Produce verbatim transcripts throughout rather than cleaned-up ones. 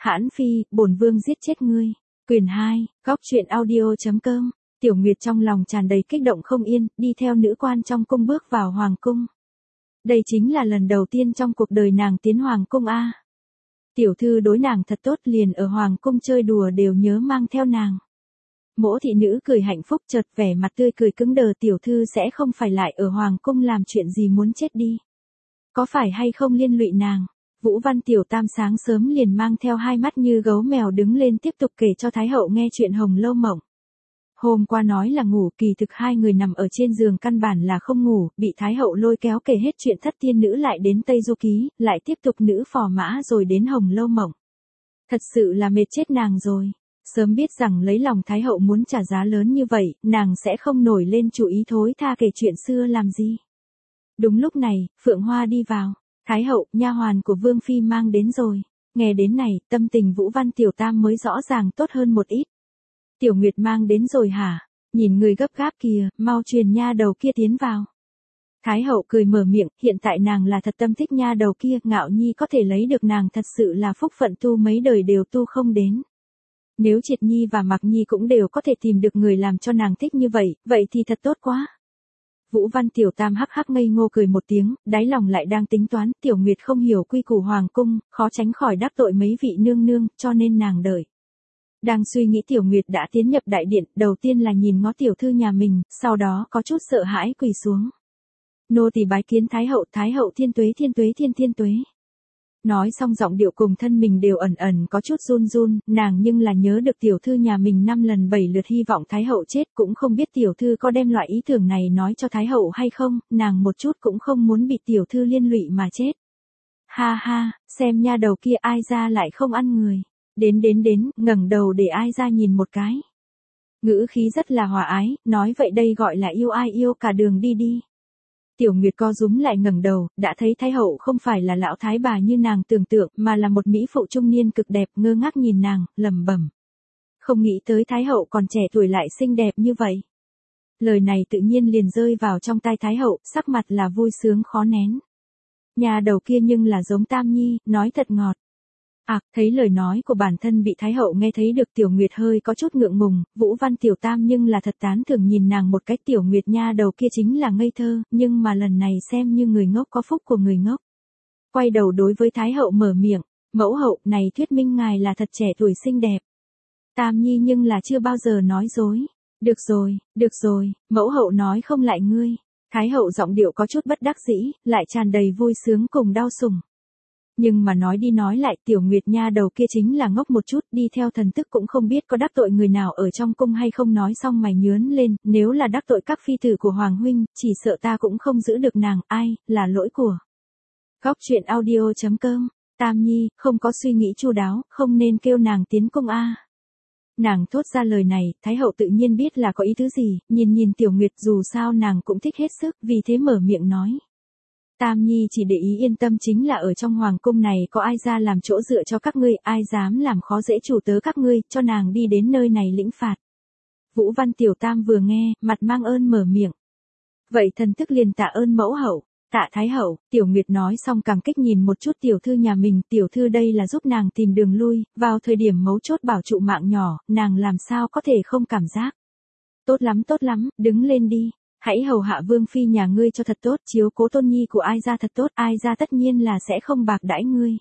Hãn Phi, bổn vương giết chết ngươi. Quyền hai, góc truyện audio.com. Tiểu Nguyệt trong lòng tràn đầy kích động không yên, đi theo nữ quan trong cung bước vào hoàng cung. Đây chính là lần đầu tiên trong cuộc đời nàng tiến hoàng cung a. Tiểu thư đối nàng thật tốt, liền ở hoàng cung chơi đùa đều nhớ mang theo nàng. Mỗ thị nữ cười hạnh phúc, chợt vẻ mặt tươi cười cứng đờ, tiểu thư sẽ không phải lại ở hoàng cung làm chuyện gì muốn chết đi. Có phải hay không liên lụy nàng? Vũ Văn Tiểu Tam sáng sớm liền mang theo hai mắt như gấu mèo đứng lên tiếp tục kể cho Thái hậu nghe chuyện Hồng Lâu Mộng. Hôm qua nói là ngủ, kỳ thực hai người nằm ở trên giường căn bản là không ngủ, bị Thái hậu lôi kéo kể hết chuyện thất tiên nữ lại đến Tây Du Ký, lại tiếp tục nữ phò mã rồi đến Hồng Lâu Mộng. Thật sự là mệt chết nàng rồi. Sớm biết rằng lấy lòng Thái hậu muốn trả giá lớn như vậy, nàng sẽ không nổi lên chủ ý thối tha kể chuyện xưa làm gì. Đúng lúc này, Phượng Hoa đi vào. Thái hậu, nha hoàn của Vương Phi mang đến rồi. Nghe đến này, tâm tình Vũ Văn Tiểu Tam mới rõ ràng tốt hơn một ít. Tiểu Nguyệt mang đến rồi hả? Nhìn người gấp gáp kìa, mau truyền nha đầu kia tiến vào. Thái hậu cười mở miệng, hiện tại nàng là thật tâm thích nha đầu kia, Ngạo Nhi có thể lấy được nàng thật sự là phúc phận, tu mấy đời đều tu không đến. Nếu Triệt Nhi và Mạc Nhi cũng đều có thể tìm được người làm cho nàng thích như vậy, vậy thì thật tốt quá. Vũ Văn Tiểu Tam hắc hắc ngây ngô cười một tiếng, đáy lòng lại đang tính toán, Tiểu Nguyệt không hiểu quy củ hoàng cung, khó tránh khỏi đắc tội mấy vị nương nương, cho nên nàng đợi. Đang suy nghĩ Tiểu Nguyệt đã tiến nhập đại điện, đầu tiên là nhìn ngó tiểu thư nhà mình, sau đó có chút sợ hãi quỳ xuống. Nô tỳ bái kiến Thái hậu, Thái hậu thiên tuế thiên tuế thiên thiên tuế. Nói xong giọng điệu cùng thân mình đều ẩn ẩn có chút run run, nàng nhưng là nhớ được tiểu thư nhà mình năm lần bảy lượt hy vọng Thái hậu chết, cũng không biết tiểu thư có đem loại ý tưởng này nói cho Thái hậu hay không, nàng một chút cũng không muốn bị tiểu thư liên lụy mà chết. Ha ha, xem nha đầu kia ai ra lại không ăn người. Đến đến đến, ngẩng đầu để ai ra nhìn một cái. Ngữ khí rất là hòa ái, nói vậy đây gọi là yêu ai yêu cả đường đi đi. Tiểu Nguyệt co rúm lại ngẩng đầu, đã thấy Thái hậu không phải là lão thái bà như nàng tưởng tượng, mà là một mỹ phụ trung niên cực đẹp, ngơ ngác nhìn nàng, lẩm bẩm. Không nghĩ tới Thái hậu còn trẻ tuổi lại xinh đẹp như vậy. Lời này tự nhiên liền rơi vào trong tai Thái hậu, sắc mặt là vui sướng khó nén. Nhà đầu kia nhưng là giống Tam Nhi, nói thật ngọt. À, thấy lời nói của bản thân bị Thái hậu nghe thấy được, Tiểu Nguyệt hơi có chút ngượng ngùng, Vũ Văn Tiểu Tam nhưng là thật tán thưởng nhìn nàng một cách, Tiểu Nguyệt nha đầu kia chính là ngây thơ, nhưng mà lần này xem như người ngốc có phúc của người ngốc. Quay đầu đối với Thái hậu mở miệng, mẫu hậu, này thuyết minh ngài là thật trẻ tuổi xinh đẹp. Tam Nhi nhưng là chưa bao giờ nói dối. Được rồi, được rồi, mẫu hậu nói không lại ngươi. Thái hậu giọng điệu có chút bất đắc dĩ, lại tràn đầy vui sướng cùng đau sủng. Nhưng mà nói đi nói lại, Tiểu Nguyệt nha đầu kia chính là ngốc một chút, đi theo thần tức cũng không biết có đắc tội người nào ở trong cung hay không, nói xong mày nhướn lên, nếu là đắc tội các phi tử của Hoàng huynh, chỉ sợ ta cũng không giữ được nàng, ai, là lỗi của. Góc truyện audio.com, Tam Nhi, không có suy nghĩ chu đáo, không nên kêu nàng tiến cung a. Nàng thốt ra lời này, Thái hậu tự nhiên biết là có ý tứ gì, nhìn nhìn Tiểu Nguyệt dù sao nàng cũng thích hết sức, vì thế mở miệng nói. Tam Nhi chỉ để ý yên tâm, chính là ở trong hoàng cung này có ai ra làm chỗ dựa cho các ngươi, ai dám làm khó dễ chủ tớ các ngươi, cho nàng đi đến nơi này lĩnh phạt. Vũ Văn Tiểu Tam vừa nghe, mặt mang ơn mở miệng. Vậy thần tức liền tạ ơn mẫu hậu, tạ Thái hậu. Tiểu Nguyệt nói xong cảm kích nhìn một chút tiểu thư nhà mình, tiểu thư đây là giúp nàng tìm đường lui, vào thời điểm mấu chốt bảo trụ mạng nhỏ, nàng làm sao có thể không cảm giác. Tốt lắm tốt lắm, đứng lên đi. Hãy hầu hạ Vương Phi nhà ngươi cho thật tốt, chiếu cố tôn nhi của ai ra thật tốt, ai ra tất nhiên là sẽ không bạc đãi ngươi.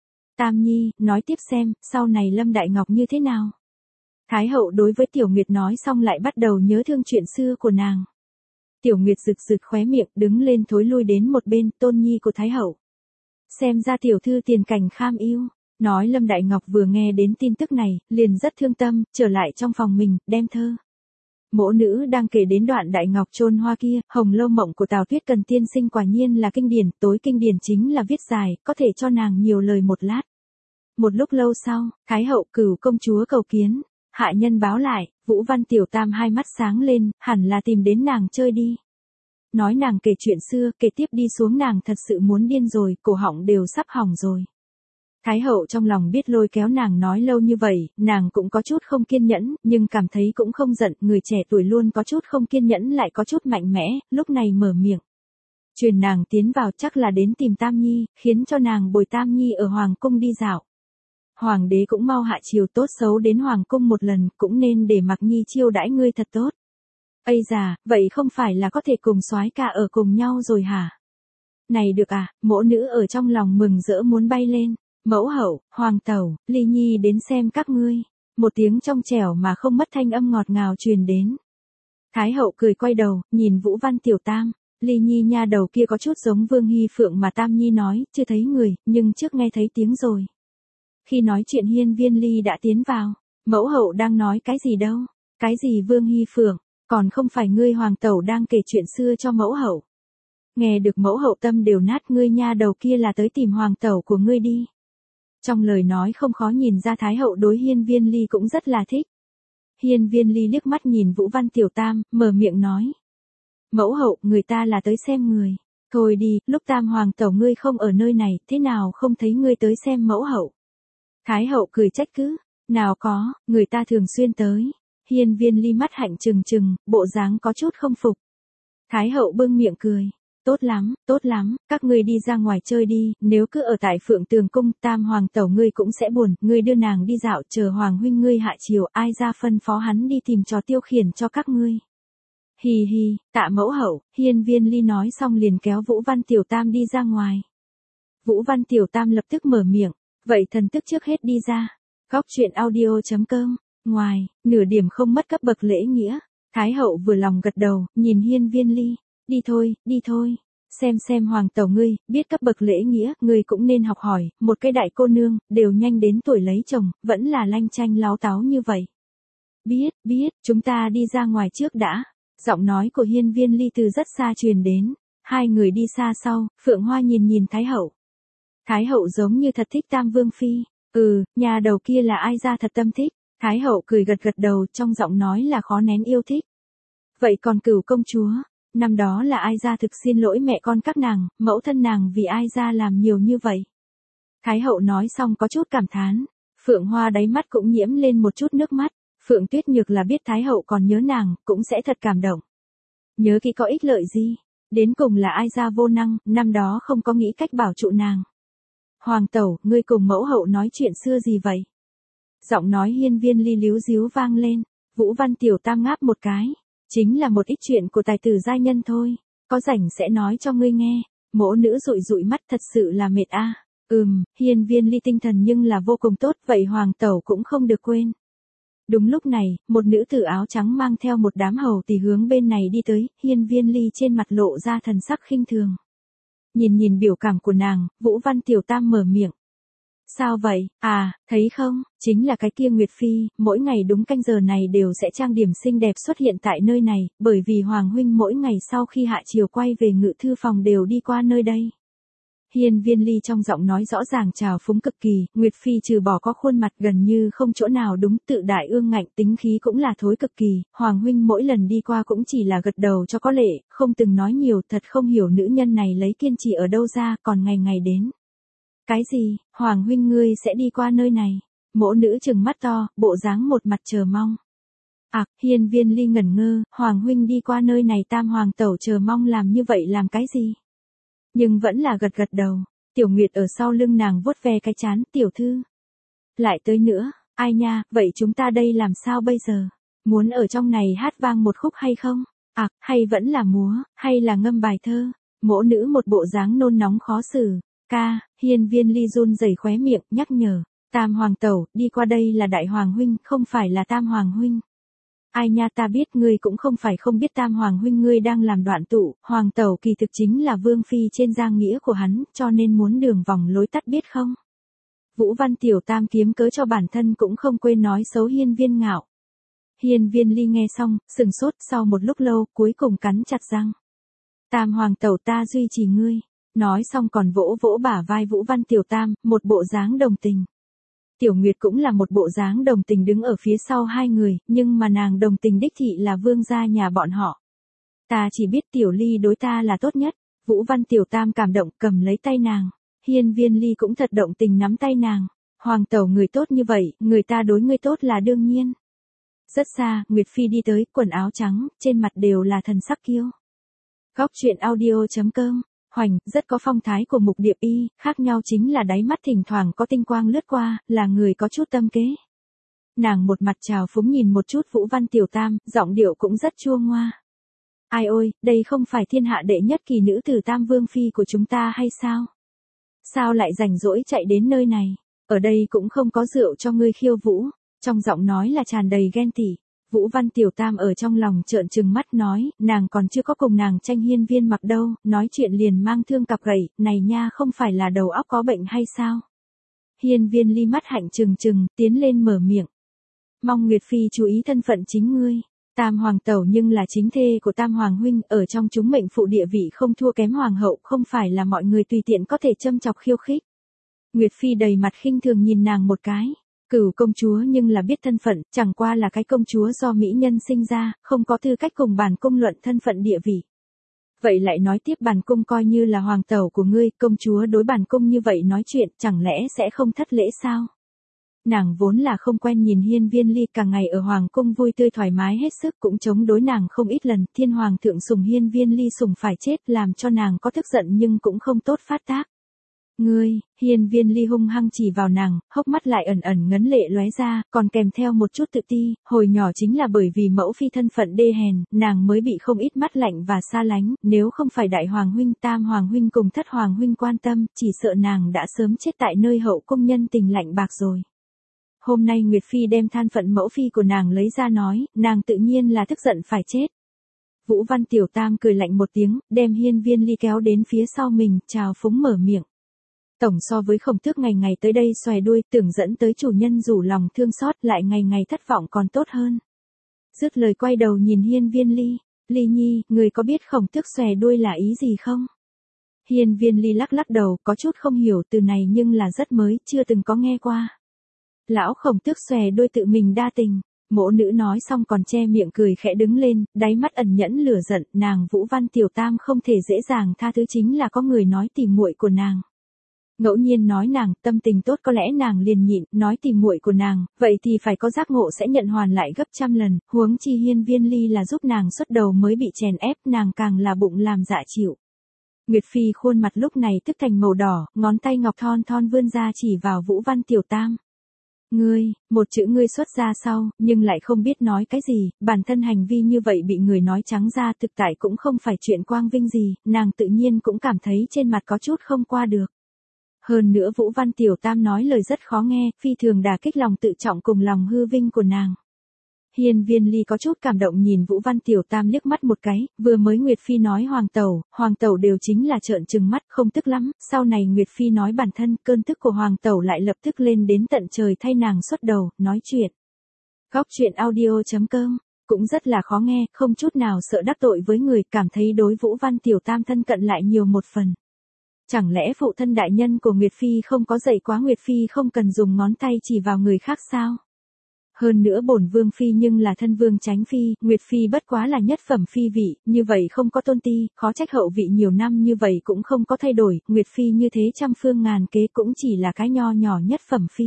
Tam Nhi, nói tiếp xem, sau này Lâm Đại Ngọc như thế nào? Thái hậu đối với Tiểu Nguyệt nói xong lại bắt đầu nhớ thương chuyện xưa của nàng. Tiểu Nguyệt rực rực khóe miệng, đứng lên thối lui đến một bên, tôn nhi của Thái hậu. Xem ra tiểu thư tiền cảnh kham yêu. Nói Lâm Đại Ngọc vừa nghe đến tin tức này, liền rất thương tâm, trở lại trong phòng mình, đem thơ. Mỗ nữ đang kể đến đoạn Đại Ngọc chôn hoa kia, Hồng Lâu Mộng của Tào Tuyết Cần tiên sinh quả nhiên là kinh điển, tối kinh điển chính là viết dài, có thể cho nàng nhiều lời một lát. Một lúc lâu sau, Thái hậu Cửu công chúa cầu kiến, hạ nhân báo lại, Vũ Văn Tiểu Tam hai mắt sáng lên, hẳn là tìm đến nàng chơi đi. Nói nàng kể chuyện xưa, kể tiếp đi xuống nàng thật sự muốn điên rồi, cổ họng đều sắp hỏng rồi. Thái hậu trong lòng biết lôi kéo nàng nói lâu như vậy, nàng cũng có chút không kiên nhẫn, nhưng cảm thấy cũng không giận, người trẻ tuổi luôn có chút không kiên nhẫn lại có chút mạnh mẽ, lúc này mở miệng. Truyền nàng tiến vào chắc là đến tìm Tam Nhi, khiến cho nàng bồi Tam Nhi ở Hoàng cung đi dạo. Hoàng đế cũng mau hạ chiều, tốt xấu đến hoàng cung một lần, cũng nên để Mặc Nhi chiêu đãi ngươi thật tốt. Ây già, vậy không phải là có thể cùng soái ca ở cùng nhau rồi hả? Này được à, mỗ nữ ở trong lòng mừng rỡ muốn bay lên. Mẫu hậu, hoàng tẩu, Ly Nhi đến xem các ngươi. Một tiếng trong trẻo mà không mất thanh âm ngọt ngào truyền đến. Thái hậu cười quay đầu, nhìn Vũ Văn Tiểu Tam. Ly Nhi nha đầu kia có chút giống Vương Hy Phượng mà Tam Nhi nói, chưa thấy người, nhưng trước nghe thấy tiếng rồi. Khi nói chuyện Hiên Viên Ly đã tiến vào. Mẫu hậu đang nói cái gì đâu? Cái gì Vương Hy Phượng? Còn không phải ngươi hoàng tẩu đang kể chuyện xưa cho mẫu hậu. Nghe được mẫu hậu tâm đều nát, ngươi nha đầu kia là tới tìm hoàng tẩu của ngươi đi. Trong lời nói không khó nhìn ra Thái hậu đối Hiên Viên Ly cũng rất là thích. Hiên Viên Ly liếc mắt nhìn Vũ Văn Tiểu Tam, mở miệng nói. Mẫu hậu, người ta là tới xem người. Thôi đi, lúc Tam hoàng tẩu ngươi không ở nơi này, thế nào không thấy ngươi tới xem mẫu hậu. Thái hậu cười trách cứ, nào có, người ta thường xuyên tới. Hiên Viên Ly mắt hạnh trừng trừng, bộ dáng có chút không phục. Thái hậu bưng miệng cười. Tốt lắm, tốt lắm, các ngươi đi ra ngoài chơi đi, nếu cứ ở tại Phượng Tường Cung, Tam hoàng tẩu ngươi cũng sẽ buồn, ngươi đưa nàng đi dạo, chờ hoàng huynh ngươi hạ chiều, ai ra phân phó hắn đi tìm trò tiêu khiển cho các ngươi. Hì hì, tạ mẫu hậu, Hiên Viên Ly nói xong liền kéo Vũ Văn Tiểu Tam đi ra ngoài. Vũ Văn Tiểu Tam lập tức mở miệng, vậy thần tức trước hết đi ra. Góc truyện audio chấm com, ngoài, nửa điểm không mất cấp bậc lễ nghĩa. Thái hậu vừa lòng gật đầu, nhìn Hiên Viên Ly. Đi thôi, đi thôi, xem xem hoàng tẩu ngươi, biết cấp bậc lễ nghĩa, ngươi cũng nên học hỏi, một cái đại cô nương, đều nhanh đến tuổi lấy chồng, vẫn là lanh chanh láo táo như vậy. Biết, biết, chúng ta đi ra ngoài trước đã. Giọng nói của Hiên Viên Ly từ rất xa truyền đến, hai người đi xa sau, Phượng Hoa nhìn nhìn Thái hậu. Thái hậu giống như thật thích Tam Vương Phi, ừ, nhà đầu kia là ai ra thật tâm thích, Thái hậu cười gật gật đầu trong giọng nói là khó nén yêu thích. Vậy còn Cửu công chúa? Năm đó là ai ra thực xin lỗi mẹ con các nàng, mẫu thân nàng vì ai ra làm nhiều như vậy. Thái hậu nói xong có chút cảm thán, Phượng Hoa đáy mắt cũng nhiễm lên một chút nước mắt, Phượng Tuyết Nhược là biết Thái hậu còn nhớ nàng, cũng sẽ thật cảm động. Nhớ kỹ có ích lợi gì, đến cùng là ai ra vô năng, năm đó không có nghĩ cách bảo trụ nàng. Hoàng tẩu, ngươi cùng mẫu hậu nói chuyện xưa gì vậy? Giọng nói Hiên Viên Ly líu díu vang lên, Vũ Văn Tiểu Tam ngáp một cái. Chính là một ít chuyện của tài tử giai nhân thôi, có rảnh sẽ nói cho ngươi nghe. Mỗ nữ dụi dụi mắt thật sự là mệt a. À. Ừm, Hiên Viên Ly tinh thần nhưng là vô cùng tốt, vậy hoàng tẩu cũng không được quên. Đúng lúc này, một nữ tử áo trắng mang theo một đám hầu tỳ hướng bên này đi tới, Hiên Viên Ly trên mặt lộ ra thần sắc khinh thường. Nhìn nhìn biểu cảm của nàng, Vũ Văn Tiểu Tam mở miệng. Sao vậy, à, thấy không, chính là cái kia Nguyệt Phi, mỗi ngày đúng canh giờ này đều sẽ trang điểm xinh đẹp xuất hiện tại nơi này, bởi vì Hoàng huynh mỗi ngày sau khi hạ chiều quay về ngự thư phòng đều đi qua nơi đây. Hiên Viên Ly trong giọng nói rõ ràng trào phúng cực kỳ, Nguyệt Phi trừ bỏ có khuôn mặt gần như không chỗ nào đúng, tự đại ương ngạnh, tính khí cũng là thối cực kỳ, Hoàng huynh mỗi lần đi qua cũng chỉ là gật đầu cho có lệ, không từng nói nhiều, thật không hiểu nữ nhân này lấy kiên trì ở đâu ra, còn ngày ngày đến. Cái gì, Hoàng huynh ngươi sẽ đi qua nơi này? Mỗ nữ trừng mắt to, bộ dáng một mặt chờ mong. À, Hiên Viên Ly ngẩn ngơ, Hoàng huynh đi qua nơi này, Tam hoàng tẩu chờ mong làm như vậy làm cái gì? Nhưng vẫn là gật gật đầu. Tiểu Nguyệt ở sau lưng nàng vuốt ve cái chán, tiểu thư. Lại tới nữa, ai nha, vậy chúng ta đây làm sao bây giờ? Muốn ở trong này hát vang một khúc hay không? À, hay vẫn là múa, hay là ngâm bài thơ? Mỗ nữ một bộ dáng nôn nóng khó xử. Ca, Hiên Viên Ly run rẩy khóe miệng, nhắc nhở. Tam hoàng tẩu, đi qua đây là đại hoàng huynh, không phải là Tam hoàng huynh. Ai nha, ta biết ngươi cũng không phải không biết Tam hoàng huynh ngươi đang làm đoạn tụ, hoàng tẩu kỳ thực chính là vương phi trên giang nghĩa của hắn, cho nên muốn đường vòng lối tắt biết không? Vũ Văn Tiểu Tam kiếm cớ cho bản thân cũng không quên nói xấu Hiên Viên Ngạo. Hiên Viên Ly nghe xong, sừng sốt, sau một lúc lâu, cuối cùng cắn chặt răng. Tam hoàng tẩu, ta duy trì ngươi. Nói xong còn vỗ vỗ bả vai Vũ Văn Tiểu Tam, một bộ dáng đồng tình. Tiểu Nguyệt cũng là một bộ dáng đồng tình đứng ở phía sau hai người, nhưng mà nàng đồng tình đích thị là vương gia nhà bọn họ. Ta chỉ biết Tiểu Ly đối ta là tốt nhất. Vũ Văn Tiểu Tam cảm động cầm lấy tay nàng. Hiên Viên Ly cũng thật động tình nắm tay nàng. Hoàng tẩu người tốt như vậy, người ta đối ngươi tốt là đương nhiên. Rất xa, Nguyệt Phi đi tới, quần áo trắng, trên mặt đều là thần sắc kiêu. Góc truyện audio chấm com hoành, rất có phong thái của Mục Điệp Y, khác nhau chính là đáy mắt thỉnh thoảng có tinh quang lướt qua, là người có chút tâm kế. Nàng một mặt trào phúng nhìn một chút Vũ Văn Tiểu Tam, giọng điệu cũng rất chua ngoa. Ai ôi, đây không phải thiên hạ đệ nhất kỳ nữ tử Tam Vương Phi của chúng ta hay sao? Sao lại rảnh rỗi chạy đến nơi này? Ở đây cũng không có rượu cho ngươi khiêu vũ. Trong giọng nói là tràn đầy ghen tị. Vũ Văn Tiểu Tam ở trong lòng trợn trừng mắt nói, nàng còn chưa có cùng nàng tranh Hiên Viên Mặc đâu, nói chuyện liền mang thương cặp gậy, này nha không phải là đầu óc có bệnh hay sao? Hiên Viên Ly mắt hạnh trừng trừng, tiến lên mở miệng. Mong Nguyệt Phi chú ý thân phận chính ngươi. Tam Hoàng Tẩu nhưng là chính thê của Tam Hoàng Huynh, ở trong chúng mệnh phụ địa vị không thua kém Hoàng hậu, không phải là mọi người tùy tiện có thể châm chọc khiêu khích. Nguyệt Phi đầy mặt khinh thường nhìn nàng một cái. Cửu công chúa nhưng là biết thân phận, chẳng qua là cái công chúa do mỹ nhân sinh ra, không có tư cách cùng bản cung luận thân phận địa vị. Vậy lại nói tiếp bản cung coi như là hoàng tẩu của ngươi, công chúa đối bản cung như vậy nói chuyện, chẳng lẽ sẽ không thất lễ sao? Nàng vốn là không quen nhìn Hiên Viên Ly cả ngày ở hoàng cung vui tươi thoải mái hết sức, cũng chống đối nàng không ít lần, thiên hoàng thượng sủng Hiên Viên Ly sủng phải chết, làm cho nàng có tức giận nhưng cũng không tốt phát tác. Ngươi, Hiên Viên Ly hung hăng chỉ vào nàng, hốc mắt lại ẩn ẩn ngấn lệ lóe ra, còn kèm theo một chút tự ti, hồi nhỏ chính là bởi vì mẫu phi thân phận đê hèn, nàng mới bị không ít mắt lạnh và xa lánh, nếu không phải đại hoàng huynh Tam Hoàng huynh cùng thất hoàng huynh quan tâm, chỉ sợ nàng đã sớm chết tại nơi hậu cung nhân tình lạnh bạc rồi. Hôm nay Nguyệt Phi đem than phận mẫu phi của nàng lấy ra nói, nàng tự nhiên là tức giận phải chết. Vũ Văn Tiểu Tam cười lạnh một tiếng, đem Hiên Viên Ly kéo đến phía sau mình, trào phúng mở miệng. Tổng so với Khổng Tước ngày ngày tới đây xòe đuôi, tưởng dẫn tới chủ nhân rủ lòng thương xót, lại ngày ngày thất vọng còn tốt hơn. Dứt lời quay đầu nhìn Hiên Viên Ly, Ly Nhi, người có biết Khổng Tước xòe đuôi là ý gì không? Hiên Viên Ly lắc lắc đầu, có chút không hiểu từ này nhưng là rất mới, chưa từng có nghe qua. Lão Khổng Tước xòe đuôi tự mình đa tình. Mỗ nữ nói xong còn che miệng cười khẽ đứng lên, đáy mắt ẩn nhẫn lửa giận, nàng Vũ Văn Tiểu Tam không thể dễ dàng tha thứ chính là có người nói tìm muội của nàng. Ngẫu nhiên nói nàng, tâm tình tốt có lẽ nàng liền nhịn, nói tìm muội của nàng, vậy thì phải có giác ngộ sẽ nhận hoàn lại gấp trăm lần, huống chi Hiên Viên Ly là giúp nàng xuất đầu mới bị chèn ép, nàng càng là bụng làm dạ chịu. Nguyệt Phi khuôn mặt lúc này tức thành màu đỏ, ngón tay ngọc thon thon vươn ra chỉ vào Vũ Văn Tiểu Tam. Ngươi, một chữ ngươi xuất ra sau, nhưng lại không biết nói cái gì, bản thân hành vi như vậy bị người nói trắng ra thực tại cũng không phải chuyện quang vinh gì, nàng tự nhiên cũng cảm thấy trên mặt có chút không qua được. Hơn nữa Vũ Văn Tiểu Tam nói lời rất khó nghe, phi thường đả kích lòng tự trọng cùng lòng hư vinh của nàng. Hiên Viên Ly có chút cảm động nhìn Vũ Văn Tiểu Tam liếc mắt một cái, vừa mới Nguyệt Phi nói hoàng tẩu, hoàng tẩu đều chính là trợn trừng mắt, không tức lắm, sau này Nguyệt Phi nói bản thân, cơn tức của hoàng tẩu lại lập tức lên đến tận trời thay nàng xuất đầu, nói chuyện. Góc truyện audio chấm com, cũng rất là khó nghe, không chút nào sợ đắc tội với người, cảm thấy đối Vũ Văn Tiểu Tam thân cận lại nhiều một phần. Chẳng lẽ phụ thân đại nhân của Nguyệt Phi không có dạy quá Nguyệt Phi không cần dùng ngón tay chỉ vào người khác sao? Hơn nữa bổn vương phi nhưng là thân vương chánh phi, Nguyệt Phi bất quá là nhất phẩm phi vị, như vậy không có tôn ti, khó trách hậu vị nhiều năm như vậy cũng không có thay đổi, Nguyệt Phi như thế trăm phương ngàn kế cũng chỉ là cái nho nhỏ nhất phẩm phi.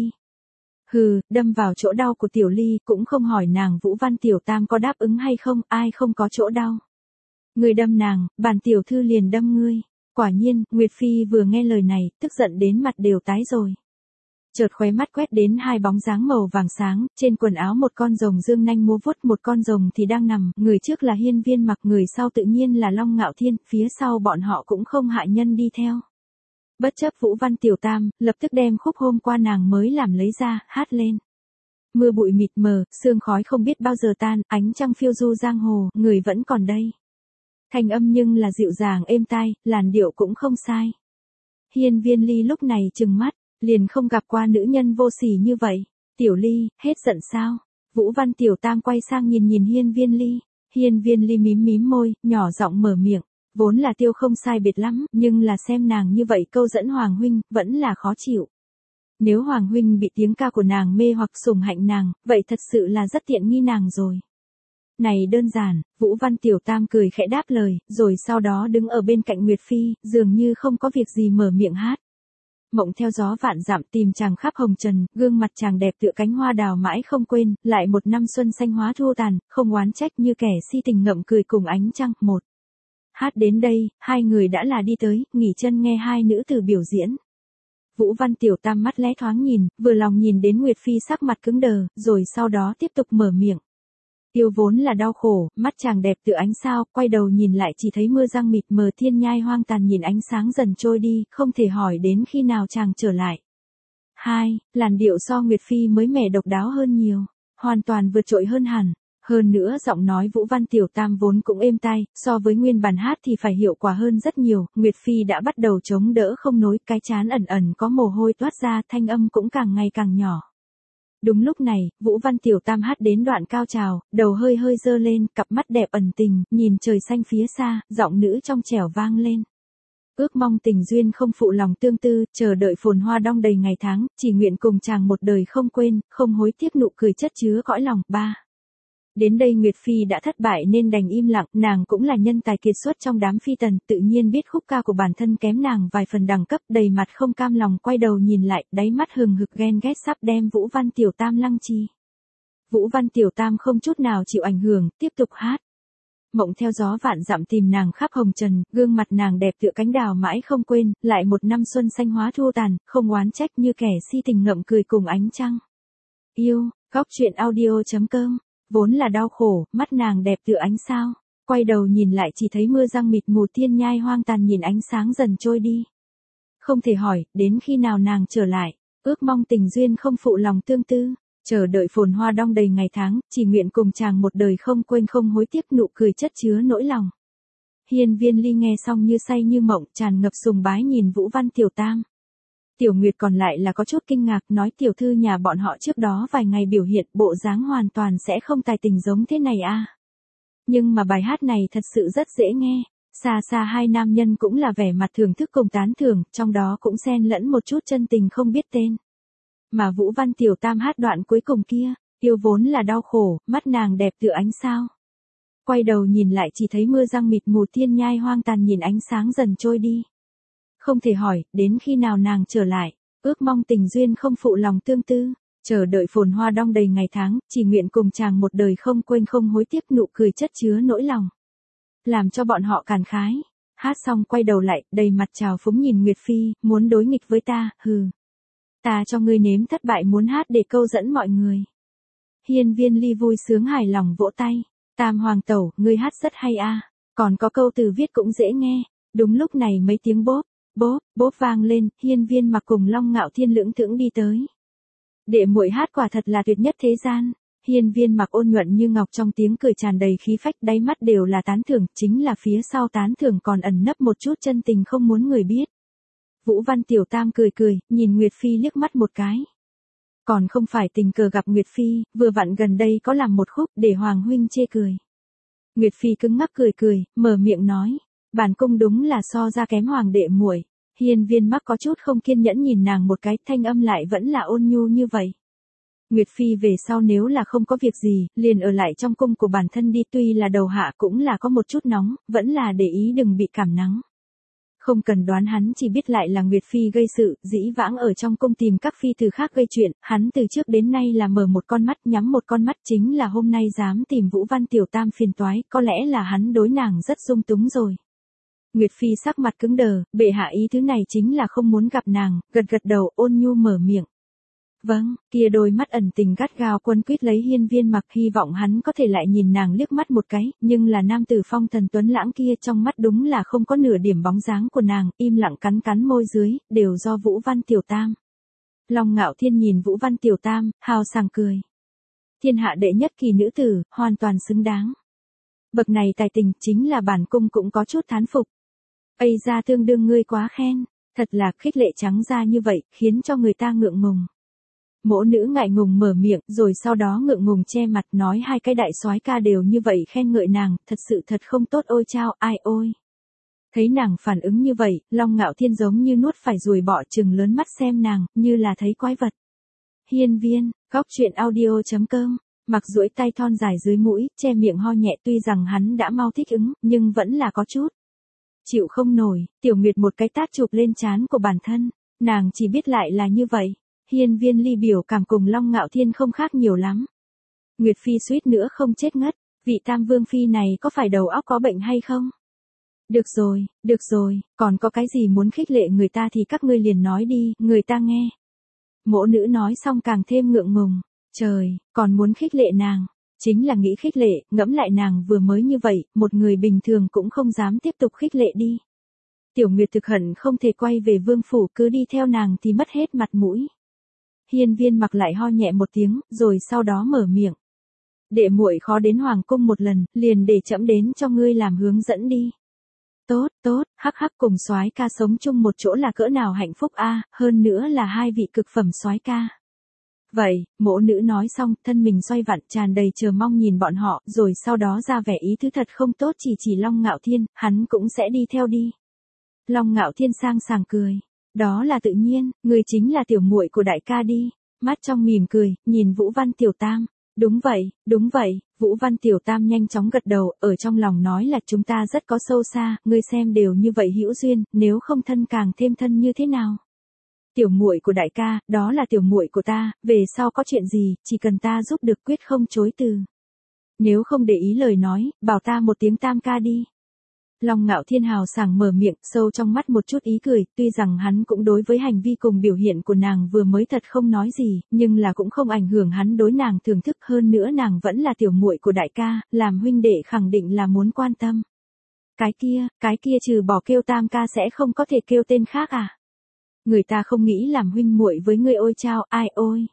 Hừ, đâm vào chỗ đau của Tiểu Ly, cũng không hỏi nàng Vũ Văn Tiểu Tam có đáp ứng hay không, ai không có chỗ đau. Người đâm nàng, bản tiểu thư liền đâm ngươi. Quả nhiên, Nguyệt Phi vừa nghe lời này, tức giận đến mặt đều tái rồi. Chợt khóe mắt quét đến hai bóng dáng màu vàng sáng, trên quần áo một con rồng dương nanh múa vuốt, một con rồng thì đang nằm, người trước là Hiên Viên Mặc, người sau tự nhiên là Long Ngạo Thiên, phía sau bọn họ cũng không hạ nhân đi theo. Bất chấp Vũ Văn Tiểu Tam, lập tức đem khúc hôm qua nàng mới làm lấy ra, hát lên. Mưa bụi mịt mờ, sương khói không biết bao giờ tan, ánh trăng phiêu du giang hồ, người vẫn còn đây. Thanh âm nhưng là dịu dàng êm tai, làn điệu cũng không sai. Hiên Viên Ly lúc này trừng mắt, liền không gặp qua nữ nhân vô sỉ như vậy. Tiểu Ly, hết giận sao? Vũ Văn Tiểu Tam quay sang nhìn nhìn Hiên Viên Ly. Hiên Viên Ly mím mím môi, nhỏ giọng mở miệng. Vốn là tiêu không sai biệt lắm, nhưng là xem nàng như vậy câu dẫn Hoàng huynh, vẫn là khó chịu. Nếu Hoàng huynh bị tiếng ca của nàng mê hoặc sủng hạnh nàng, vậy thật sự là rất tiện nghi nàng rồi. Này đơn giản, Vũ Văn Tiểu Tam cười khẽ đáp lời, rồi sau đó đứng ở bên cạnh Nguyệt Phi, dường như không có việc gì mở miệng hát. Mộng theo gió vạn dặm tìm chàng khắp hồng trần, gương mặt chàng đẹp tựa cánh hoa đào mãi không quên, lại một năm xuân xanh hóa thu tàn, không oán trách như kẻ si tình ngậm cười cùng ánh trăng. Một Hát đến đây, hai người đã là đi tới, nghỉ chân nghe hai nữ tử biểu diễn. Vũ Văn Tiểu Tam mắt lẽ thoáng nhìn, vừa lòng nhìn đến Nguyệt Phi sắc mặt cứng đờ, rồi sau đó tiếp tục mở miệng. Yêu vốn là đau khổ, mắt chàng đẹp tựa ánh sao, quay đầu nhìn lại chỉ thấy mưa giăng mịt mờ thiên nhai hoang tàn nhìn ánh sáng dần trôi đi, không thể hỏi đến khi nào chàng trở lại. Hai, làn điệu so Nguyệt Phi mới mẻ độc đáo hơn nhiều, hoàn toàn vượt trội hơn hẳn. Hơn nữa giọng nói Vũ Văn Tiểu Tam vốn cũng êm tai, so với nguyên bản hát thì phải hiệu quả hơn rất nhiều, Nguyệt Phi đã bắt đầu chống đỡ không nối, cái trán ẩn ẩn có mồ hôi toát ra, thanh âm cũng càng ngày càng nhỏ. Đúng lúc này, Vũ Văn Tiểu Tam hát đến đoạn cao trào, đầu hơi hơi dơ lên, cặp mắt đẹp ẩn tình, nhìn trời xanh phía xa, giọng nữ trong trẻo vang lên. Ước mong tình duyên không phụ lòng tương tư, chờ đợi phồn hoa đong đầy ngày tháng, chỉ nguyện cùng chàng một đời không quên, không hối tiếc nụ cười chất chứa cõi lòng. Ba. Đến đây Nguyệt Phi đã thất bại nên đành im lặng, nàng cũng là nhân tài kiệt xuất trong đám phi tần, tự nhiên biết khúc ca của bản thân kém nàng vài phần đẳng cấp, đầy mặt không cam lòng quay đầu nhìn lại, đáy mắt hừng hực ghen ghét sắp đem Vũ Văn Tiểu Tam lăng chi. Vũ Văn Tiểu Tam không chút nào chịu ảnh hưởng, tiếp tục hát. Mộng theo gió vạn dặm tìm nàng khắp hồng trần, gương mặt nàng đẹp tựa cánh đào mãi không quên, lại một năm xuân xanh hóa thu tàn, không oán trách như kẻ si tình ngậm cười cùng ánh trăng. Yêu, góc truyện audio chấm com. Vốn là đau khổ, mắt nàng đẹp tựa ánh sao, quay đầu nhìn lại chỉ thấy mưa giăng mịt mù thiên nhai hoang tàn nhìn ánh sáng dần trôi đi. Không thể hỏi, đến khi nào nàng trở lại, ước mong tình duyên không phụ lòng tương tư, chờ đợi phồn hoa đong đầy ngày tháng, chỉ nguyện cùng chàng một đời không quên không hối tiếc nụ cười chất chứa nỗi lòng. Hiên Viên Ly nghe xong như say như mộng, tràn ngập sùng bái nhìn Vũ Văn Tiểu Tam. Tiểu Nguyệt còn lại là có chút kinh ngạc, nói tiểu thư nhà bọn họ trước đó vài ngày biểu hiện bộ dáng hoàn toàn sẽ không tài tình giống thế này à. Nhưng mà bài hát này thật sự rất dễ nghe, xa xa hai nam nhân cũng là vẻ mặt thưởng thức cùng tán thưởng, trong đó cũng xen lẫn một chút chân tình không biết tên. Mà Vũ Văn Tiểu Tam hát đoạn cuối cùng kia, yêu vốn là đau khổ, mắt nàng đẹp tựa ánh sao. Quay đầu nhìn lại chỉ thấy mưa giăng mịt mù thiên nhai hoang tàn nhìn ánh sáng dần trôi đi. Không thể hỏi, đến khi nào nàng trở lại, ước mong tình duyên không phụ lòng tương tư, chờ đợi phồn hoa đong đầy ngày tháng, chỉ nguyện cùng chàng một đời không quên không hối tiếc nụ cười chất chứa nỗi lòng. Làm cho bọn họ càn khái, hát xong quay đầu lại, đầy mặt trào phúng nhìn Nguyệt Phi, muốn đối nghịch với ta, hừ. Ta cho ngươi nếm thất bại muốn hát để câu dẫn mọi người. Hiên Viên Ly vui sướng hài lòng vỗ tay, Tam Hoàng Tẩu, ngươi hát rất hay a, còn có câu từ viết cũng dễ nghe. Đúng lúc này mấy tiếng bốp, bốp, bốp vang lên, Hiên Viên Mặc cùng Long Ngạo Thiên lưỡng thững đi tới. Đệ muội hát quả thật là tuyệt nhất thế gian. Hiên Viên Mặc ôn nhuận như ngọc trong tiếng cười tràn đầy khí phách, đáy mắt đều là tán thưởng, chính là phía sau tán thưởng còn ẩn nấp một chút chân tình không muốn người biết. Vũ Văn Tiểu Tam cười cười, nhìn Nguyệt Phi liếc mắt một cái. Còn không phải tình cờ gặp Nguyệt Phi, vừa vặn gần đây có làm một khúc để Hoàng huynh chê cười. Nguyệt Phi cứng ngắc cười cười, mở miệng nói, bản cung đúng là so ra kém hoàng đệ muội. Hiên Viên Mặc có chút không kiên nhẫn nhìn nàng một cái, thanh âm lại vẫn là ôn nhu như vậy. Nguyệt Phi về sau nếu là không có việc gì, liền ở lại trong cung của bản thân đi, tuy là đầu hạ cũng là có một chút nóng, vẫn là để ý đừng bị cảm nắng. Không cần đoán hắn chỉ biết lại là Nguyệt Phi gây sự, dĩ vãng ở trong cung tìm các phi tử khác gây chuyện, hắn từ trước đến nay là mở một con mắt nhắm một con mắt, chính là hôm nay dám tìm Vũ Văn Tiểu Tam phiền toái, có lẽ là hắn đối nàng rất dung túng rồi. Nguyệt Phi sắc mặt cứng đờ, bệ hạ ý thứ này chính là không muốn gặp nàng, gật gật đầu ôn nhu mở miệng. Vâng, kia đôi mắt ẩn tình gắt gao quấn quýt lấy Hiên Viên Mặc, hy vọng hắn có thể lại nhìn nàng liếc mắt một cái, nhưng là nam tử phong thần tuấn lãng kia trong mắt đúng là không có nửa điểm bóng dáng của nàng, im lặng cắn cắn môi dưới, đều do Vũ Văn Tiểu Tam. Long Ngạo Thiên nhìn Vũ Văn Tiểu Tam, hào sảng cười. Thiên hạ đệ nhất kỳ nữ tử, hoàn toàn xứng đáng. Bậc này tài tình, chính là bản cung cũng có chút thán phục. Ây ra tương đương ngươi quá khen, thật là khích lệ trắng ra như vậy, khiến cho người ta ngượng ngùng. Mỗ nữ ngại ngùng mở miệng, rồi sau đó ngượng ngùng che mặt, nói hai cái đại soái ca đều như vậy khen ngợi nàng, thật sự thật không tốt, ôi chao, ai ôi. Thấy nàng phản ứng như vậy, Long Ngạo Thiên giống như nuốt phải ruồi bọ, trừng lớn mắt xem nàng, như là thấy quái vật. Hiên Viên, góc truyện audio chấm com, Mặc duỗi tay thon dài dưới mũi, che miệng ho nhẹ, tuy rằng hắn đã mau thích ứng, nhưng vẫn là có chút chịu không nổi. Tiểu Nguyệt một cái tát chụp lên trán của bản thân, nàng chỉ biết lại là như vậy. Hiên Viên Ly biểu cảm cùng Long Ngạo Thiên không khác nhiều lắm. Nguyệt Phi suýt nữa không chết ngất, vị Tam Vương Phi này có phải đầu óc có bệnh hay không? Được rồi, được rồi, còn có cái gì muốn khích lệ người ta thì các ngươi liền nói đi, người ta nghe. Mỗ nữ nói xong càng thêm ngượng ngùng. Trời, còn muốn khích lệ nàng. Chính là nghĩ khích lệ, ngẫm lại nàng vừa mới như vậy, một người bình thường cũng không dám tiếp tục khích lệ đi. Tiểu Nguyệt thực hận không thể quay về vương phủ, cứ đi theo nàng thì mất hết mặt mũi. Hiên Viên Mặc lại ho nhẹ một tiếng, rồi sau đó mở miệng. Đệ muội khó đến hoàng cung một lần, liền để trẫm đến cho ngươi làm hướng dẫn đi. Tốt, tốt, hắc hắc, cùng soái ca sống chung một chỗ là cỡ nào hạnh phúc a, hơn nữa là hai vị cực phẩm soái ca. Vậy, mỗ nữ nói xong, thân mình xoay vặn, tràn đầy chờ mong nhìn bọn họ, rồi sau đó ra vẻ ý thứ thật không tốt chỉ chỉ Long Ngạo Thiên, hắn cũng sẽ đi theo đi. Long Ngạo Thiên sang sảng cười. Đó là tự nhiên, người chính là tiểu muội của đại ca đi. Mắt trong mỉm cười, nhìn Vũ Văn Tiểu Tam. Đúng vậy, đúng vậy, Vũ Văn Tiểu Tam nhanh chóng gật đầu, ở trong lòng nói là chúng ta rất có sâu xa, ngươi xem đều như vậy hữu duyên, nếu không thân càng thêm thân như thế nào. Tiểu muội của đại ca, đó là tiểu muội của ta, về sau có chuyện gì, chỉ cần ta giúp được quyết không chối từ. Nếu không để ý lời nói, bảo ta một tiếng Tam ca đi. Long Ngạo Thiên hào sảng mở miệng, sâu trong mắt một chút ý cười, tuy rằng hắn cũng đối với hành vi cùng biểu hiện của nàng vừa mới thật không nói gì, nhưng là cũng không ảnh hưởng hắn đối nàng thưởng thức, hơn nữa nàng vẫn là tiểu muội của đại ca, làm huynh đệ khẳng định là muốn quan tâm. Cái kia, cái kia trừ bỏ kêu Tam ca sẽ không có thể kêu tên khác à? Người ta không nghĩ làm huynh muội với ngươi ôi chao, ai ôi.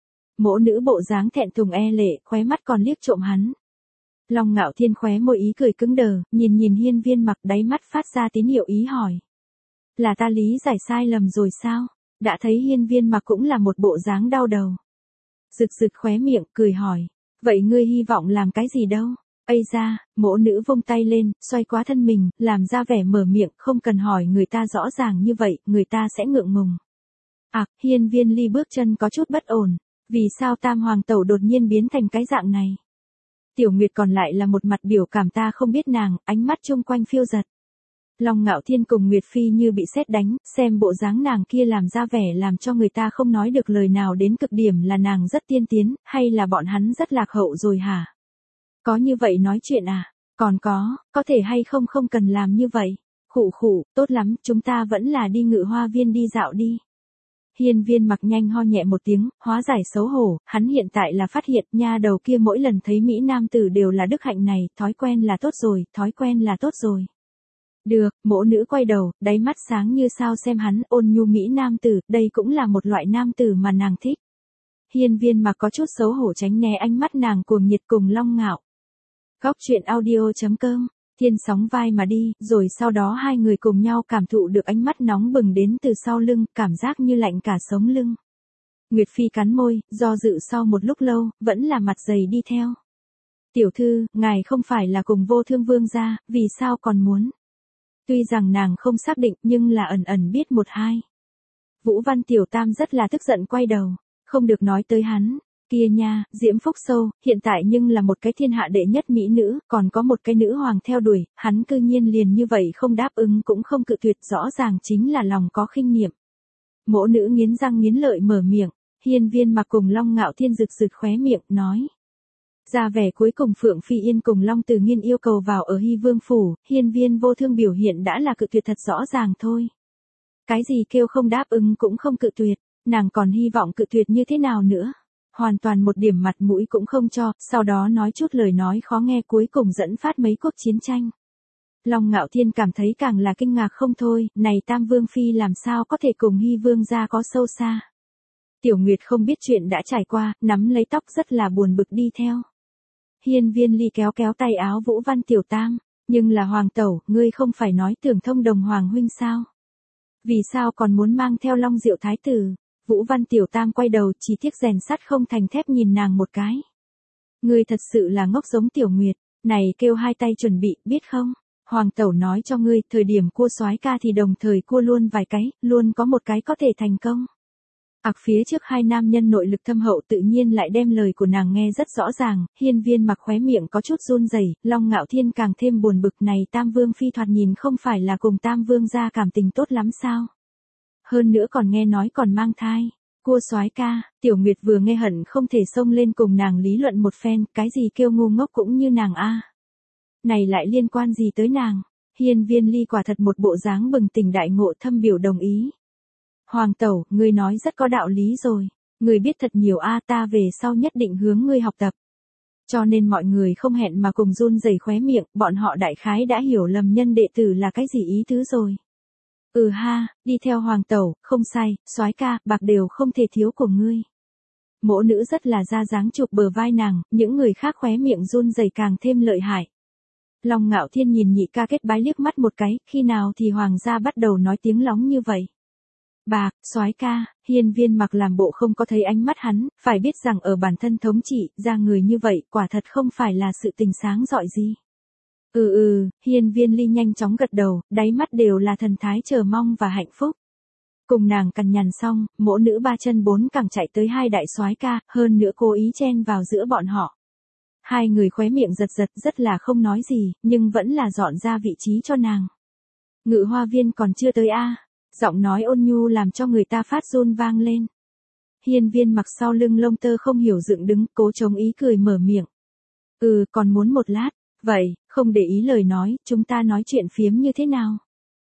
Mỗ nữ bộ dáng thẹn thùng e lệ, khóe mắt còn liếc trộm hắn. Long Ngạo Thiên khóe môi ý cười cứng đờ, nhìn nhìn Hiên Viên Mặc, đáy mắt phát ra tín hiệu ý hỏi. Là ta lý giải sai lầm rồi sao? Đã thấy Hiên Viên Mặc cũng là một bộ dáng đau đầu. Rực rực khóe miệng, cười hỏi. Vậy ngươi hy vọng làm cái gì đâu? Ây ra, mỗ nữ vung tay lên, xoay quá thân mình, làm ra vẻ mở miệng, không cần hỏi người ta rõ ràng như vậy, người ta sẽ ngượng ngùng. À, Hiên Viên Ly bước chân có chút bất ổn. Vì sao Tam Hoàng Tẩu đột nhiên biến thành cái dạng này? Tiểu Nguyệt còn lại là một mặt biểu cảm ta không biết nàng, ánh mắt chung quanh phiêu giật. Long Ngạo Thiên cùng Nguyệt Phi như bị sét đánh, xem bộ dáng nàng kia làm ra vẻ làm cho người ta không nói được lời nào đến cực điểm là nàng rất tiên tiến, hay là bọn hắn rất lạc hậu rồi hả? Có như vậy nói chuyện à? Còn có, có thể hay không không cần làm như vậy. Khụ khụ, tốt lắm, chúng ta vẫn là đi Ngự Hoa Viên đi dạo đi. Hiên Viên Mặc nhanh ho nhẹ một tiếng, hóa giải xấu hổ, hắn hiện tại là phát hiện nha đầu kia mỗi lần thấy Mỹ Nam tử đều là đức hạnh này, thói quen là tốt rồi, thói quen là tốt rồi. Được, mỗ nữ quay đầu, đáy mắt sáng như sao xem hắn, ôn nhu Mỹ Nam tử, đây cũng là một loại nam tử mà nàng thích. Hiên Viên Mặc có chút xấu hổ tránh né ánh mắt nàng cuồng nhiệt cùng Long Ngạo. Góc truyện audio chấm com, Thiên sóng vai mà đi, rồi sau đó hai người cùng nhau cảm thụ được ánh mắt nóng bừng đến từ sau lưng, cảm giác như lạnh cả sống lưng. Nguyệt Phi cắn môi, do dự sau một lúc lâu, vẫn là mặt dày đi theo. Tiểu thư, ngài không phải là cùng Vô Thương Vương gia, vì sao còn muốn? Tuy rằng nàng không xác định nhưng là ẩn ẩn biết một hai. Vũ Văn Tiểu Tam rất là tức giận quay đầu, không được nói tới hắn. Kia nha, Diễm Phúc Sâu, hiện tại nhưng là một cái thiên hạ đệ nhất mỹ nữ, còn có một cái nữ hoàng theo đuổi, hắn cư nhiên liền như vậy không đáp ứng cũng không cự tuyệt, rõ ràng chính là lòng có khinh niệm. Mỗ nữ nghiến răng nghiến lợi mở miệng, Hiên Viên Mặc cùng Long Ngạo Thiên rực rực khóe miệng, nói. Ra vẻ cuối cùng Phượng Phi Yên cùng Long Từ Nghiên yêu cầu vào ở Hy Vương Phủ, Hiên Viên Vô Thương biểu hiện đã là cự tuyệt thật rõ ràng thôi. Cái gì kêu không đáp ứng cũng không cự tuyệt, nàng còn hy vọng cự tuyệt như thế nào nữa? Hoàn toàn một điểm mặt mũi cũng không cho, sau đó nói chút lời nói khó nghe cuối cùng dẫn phát mấy cuộc chiến tranh. Long Ngạo Thiên cảm thấy càng là kinh ngạc không thôi, này Tam Vương Phi làm sao có thể cùng Hy Vương gia có sâu xa. Tiểu Nguyệt không biết chuyện đã trải qua, nắm lấy tóc rất là buồn bực đi theo. Hiên Viên Ly kéo kéo tay áo Vũ Văn Tiểu Tam, nhưng là Hoàng Tẩu, ngươi không phải nói tưởng thông đồng Hoàng huynh sao? Vì sao còn muốn mang theo Long Diệu Thái tử? Vũ Văn Tiểu Tam quay đầu chỉ tiếc rèn sắt không thành thép nhìn nàng một cái. Ngươi thật sự là ngốc giống Tiểu Nguyệt, này kêu hai tay chuẩn bị, biết không? Hoàng Tẩu nói cho ngươi, thời điểm cua soái ca thì đồng thời cua luôn vài cái, luôn có một cái có thể thành công. Ặc phía trước hai nam nhân nội lực thâm hậu tự nhiên lại đem lời của nàng nghe rất rõ ràng, Hiên Viên Mặc khóe miệng có chút run rẩy, Long Ngạo Thiên càng thêm buồn bực, này Tam Vương Phi thoạt nhìn không phải là cùng Tam Vương gia cảm tình tốt lắm sao? Hơn nữa còn nghe nói còn mang thai. Cua soái ca, Tiểu Nguyệt vừa nghe hận không thể xông lên cùng nàng lý luận một phen, cái gì kêu ngu ngốc cũng như nàng a. Này lại liên quan gì tới nàng? Hiên Viên Ly quả thật một bộ dáng bừng tỉnh đại ngộ, thâm biểu đồng ý. Hoàng tẩu, ngươi nói rất có đạo lý rồi. Ngươi biết thật nhiều a, ta về sau nhất định hướng ngươi học tập. Cho nên mọi người không hẹn mà cùng run rẩy khóe miệng, bọn họ đại khái đã hiểu lầm nhân đệ tử là cái gì ý tứ rồi. Ừ ha, đi theo hoàng tẩu, không sai, soái ca, bạc đều không thể thiếu của ngươi. Mỗ nữ rất là ra dáng chụp bờ vai nàng, những người khác khóe miệng run rẩy càng thêm lợi hại. Long Ngạo Thiên nhìn nhị ca kết bái liếc mắt một cái, khi nào thì hoàng gia bắt đầu nói tiếng lóng như vậy. Bạc, soái ca, Hiên Viên Mặc làm bộ không có thấy ánh mắt hắn, phải biết rằng ở bản thân thống trị, ra người như vậy, quả thật không phải là sự tình sáng rọi gì. Ừ ừ, Hiên Viên Ly nhanh chóng gật đầu, đáy mắt đều là thần thái chờ mong và hạnh phúc. Cùng nàng cằn nhằn xong, mỗ nữ ba chân bốn cẳng chạy tới hai đại soái ca, hơn nữa cố ý chen vào giữa bọn họ. Hai người khóe miệng giật giật rất là không nói gì, nhưng vẫn là dọn ra vị trí cho nàng. Ngự hoa viên còn chưa tới a. Giọng nói ôn nhu làm cho người ta phát run vang lên. Hiên Viên Mặc sau lưng lông tơ không hiểu dựng đứng, cố chống ý cười mở miệng. Ừ, còn muốn một lát, vậy, không để ý lời nói, chúng ta nói chuyện phiếm như thế nào?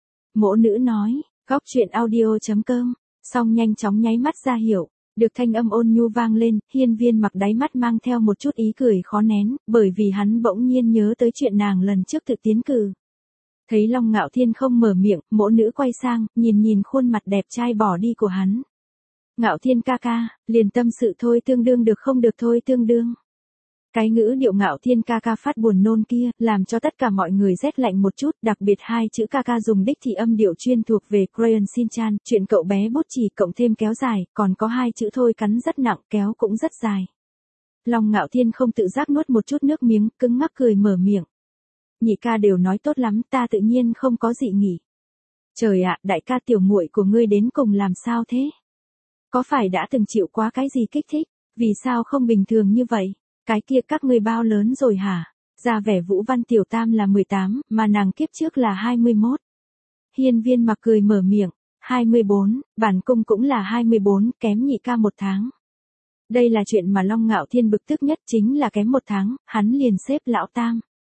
Mỗ nữ nói, góc chuyện audio chấm com, xong nhanh chóng nháy mắt ra hiểu. Được thanh âm ôn nhu vang lên, Hiên Viên Mặc đáy mắt mang theo một chút ý cười khó nén, bởi vì hắn bỗng nhiên nhớ tới chuyện nàng lần trước tự tiến cử. Thấy Long Ngạo Thiên không mở miệng, mỗ nữ quay sang, nhìn nhìn khuôn mặt đẹp trai bỏ đi của hắn. Ngạo Thiên ca ca, liền tâm sự thôi tương đương được không được thôi tương đương. Cái ngữ điệu Ngạo Thiên ca ca phát buồn nôn kia, làm cho tất cả mọi người rét lạnh một chút, đặc biệt hai chữ ca ca dùng đích thị âm điệu chuyên thuộc về Crayon Shin-chan, chuyện cậu bé bút chì cộng thêm kéo dài, còn có hai chữ thôi cắn rất nặng, kéo cũng rất dài. Long Ngạo Thiên không tự giác nuốt một chút nước miếng, cứng ngắc cười mở miệng. Nhị ca đều nói tốt lắm, ta tự nhiên không có dị nghị. Trời ạ, đại ca tiểu muội của ngươi đến cùng làm sao thế? Có phải đã từng chịu quá cái gì kích thích, vì sao không bình thường như vậy? Cái kia các ngươi bao lớn rồi hả? Ra vẻ Vũ Văn tiểu tam là mười tám, mà nàng kiếp trước là hai mươi mốt. Hiên Viên Mặc cười mở miệng, hai mươi bốn, bản cung cũng là hai mươi bốn, kém nhị ca một tháng. Đây là chuyện mà Long Ngạo Thiên bực tức nhất, chính là kém một tháng, hắn liền xếp lão tam.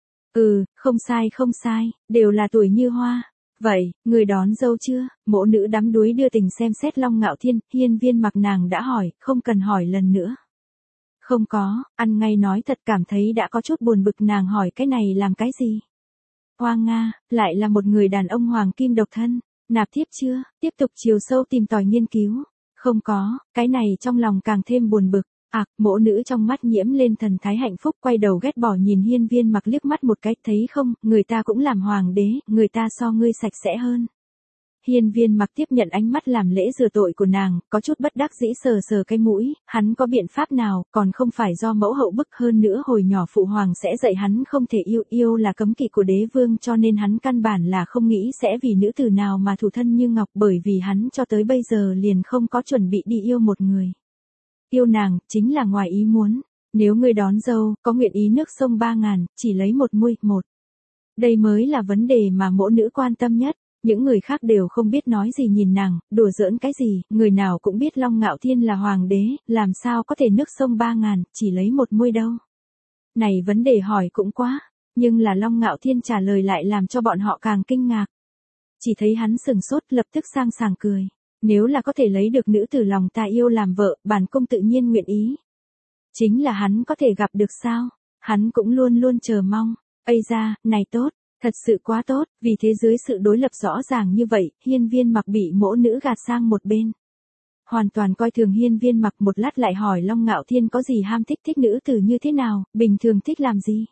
Ừ, không sai không sai, đều là tuổi như hoa. Vậy, người đón dâu chưa? Mỗ nữ đắm đuối đưa tình xem xét Long Ngạo Thiên, Hiên Viên Mặc nàng đã hỏi, không cần hỏi lần nữa. Không có, ăn ngay nói thật cảm thấy đã có chút buồn bực, nàng hỏi cái này làm cái gì? Hoa Nga, lại là một người đàn ông hoàng kim độc thân, nạp thiếp chưa? Tiếp tục chiều sâu tìm tòi nghiên cứu. Không có, cái này trong lòng càng thêm buồn bực. À, mỗ nữ trong mắt nhiễm lên thần thái hạnh phúc, quay đầu ghét bỏ nhìn Hiên Viên Mặc liếc mắt một cái, thấy không, người ta cũng làm hoàng đế, người ta so ngươi sạch sẽ hơn. Hiên Viên Mặc tiếp nhận ánh mắt làm lễ rửa tội của nàng, có chút bất đắc dĩ sờ sờ cái mũi, hắn có biện pháp nào, còn không phải do mẫu hậu bức, hơn nữa hồi nhỏ phụ hoàng sẽ dạy hắn không thể yêu, yêu là cấm kỵ của đế vương, cho nên hắn căn bản là không nghĩ sẽ vì nữ tử nào mà thủ thân như ngọc, bởi vì hắn cho tới bây giờ liền không có chuẩn bị đi yêu một người. Yêu nàng, chính là ngoài ý muốn. Nếu ngươi đón dâu, có nguyện ý nước sông ba ngàn, chỉ lấy một muôi, một. Đây mới là vấn đề mà mỗ nữ quan tâm nhất. Những người khác đều không biết nói gì nhìn nàng, đùa giỡn cái gì, người nào cũng biết Long Ngạo Thiên là hoàng đế, làm sao có thể nước sông ba ngàn, chỉ lấy một muôi đâu. Này vấn đề hỏi cũng quá, nhưng là Long Ngạo Thiên trả lời lại làm cho bọn họ càng kinh ngạc. Chỉ thấy hắn sừng sốt, lập tức sang sảng cười. Nếu là có thể lấy được nữ tử lòng ta yêu làm vợ, bản cung tự nhiên nguyện ý. Chính là hắn có thể gặp được sao? Hắn cũng luôn luôn chờ mong. Ây da, này tốt, thật sự quá tốt, vì thế dưới sự đối lập rõ ràng như vậy, Hiên Viên Mặc bị mỗ nữ gạt sang một bên. Hoàn toàn coi thường Hiên Viên Mặc, một lát lại hỏi Long Ngạo Thiên có gì ham thích, thích nữ tử như thế nào, bình thường thích làm gì?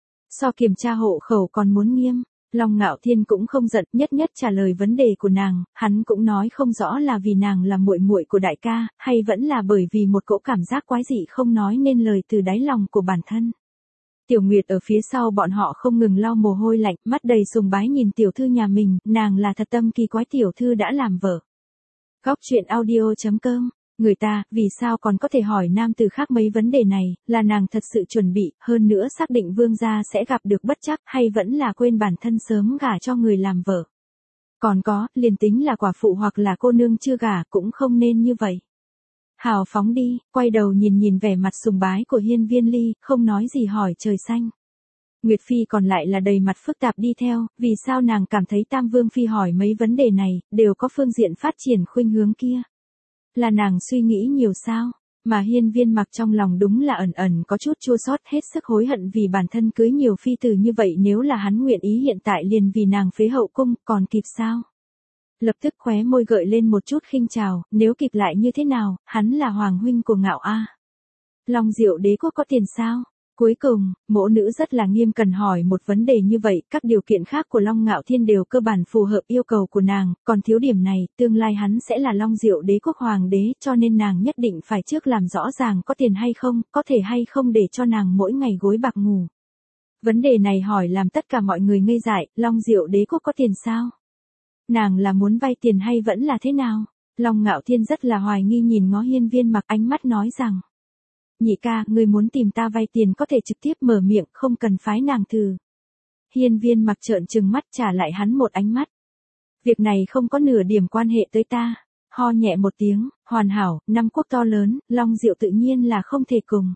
So kiểm tra hộ khẩu còn muốn nghiêm. Long Ngạo Thiên cũng không giận, nhất nhất trả lời vấn đề của nàng, hắn cũng nói không rõ là vì nàng là muội muội của đại ca, hay vẫn là bởi vì một cỗ cảm giác quái dị không nói nên lời từ đáy lòng của bản thân. Tiểu Nguyệt ở phía sau bọn họ không ngừng lau mồ hôi lạnh, mắt đầy sùng bái nhìn tiểu thư nhà mình, nàng là thật tâm kỳ quái tiểu thư đã làm vợ. Góc chuyện audio chấm com. Người ta, vì sao còn có thể hỏi nam từ khác mấy vấn đề này, là nàng thật sự chuẩn bị, hơn nữa xác định vương gia sẽ gặp được bất trắc, hay vẫn là quên bản thân sớm gả cho người làm vợ. Còn có, liền tính là quả phụ hoặc là cô nương chưa gả, cũng không nên như vậy. Hào phóng đi, quay đầu nhìn nhìn vẻ mặt sùng bái của Hiên Viên Ly, không nói gì hỏi trời xanh. Nguyệt Phi còn lại là đầy mặt phức tạp đi theo, vì sao nàng cảm thấy Tam Vương Phi hỏi mấy vấn đề này, đều có phương diện phát triển khuynh hướng kia. Là nàng suy nghĩ nhiều sao, mà Hiên Viên Mặc trong lòng đúng là ẩn ẩn có chút chua xót, hết sức hối hận vì bản thân cưới nhiều phi tử như vậy, nếu là hắn nguyện ý hiện tại liền vì nàng phế hậu cung, còn kịp sao? Lập tức khóe môi gợi lên một chút khinh trào, nếu kịp lại như thế nào, hắn là hoàng huynh của Ngạo A. Long Diệu đế quốc có tiền sao? Cuối cùng, mỗ nữ rất là nghiêm cần hỏi một vấn đề như vậy, các điều kiện khác của Long Ngạo Thiên đều cơ bản phù hợp yêu cầu của nàng, còn thiếu điểm này, tương lai hắn sẽ là Long Diệu đế quốc hoàng đế, cho nên nàng nhất định phải trước làm rõ ràng có tiền hay không, có thể hay không để cho nàng mỗi ngày gối bạc ngủ. Vấn đề này hỏi làm tất cả mọi người ngây dại, Long Diệu đế quốc có tiền sao? Nàng là muốn vay tiền hay vẫn là thế nào? Long Ngạo Thiên rất là hoài nghi nhìn ngó Hiên Viên Mặc, ánh mắt nói rằng: Nhị ca, ngươi muốn tìm ta vay tiền có thể trực tiếp mở miệng, không cần phái nàng thử. Hiên Viên Mặc trợn trừng mắt trả lại hắn một ánh mắt. Việc này không có nửa điểm quan hệ tới ta. Ho nhẹ một tiếng, hoàn hảo, năm quốc to lớn, Long Diệu tự nhiên là không thể cùng.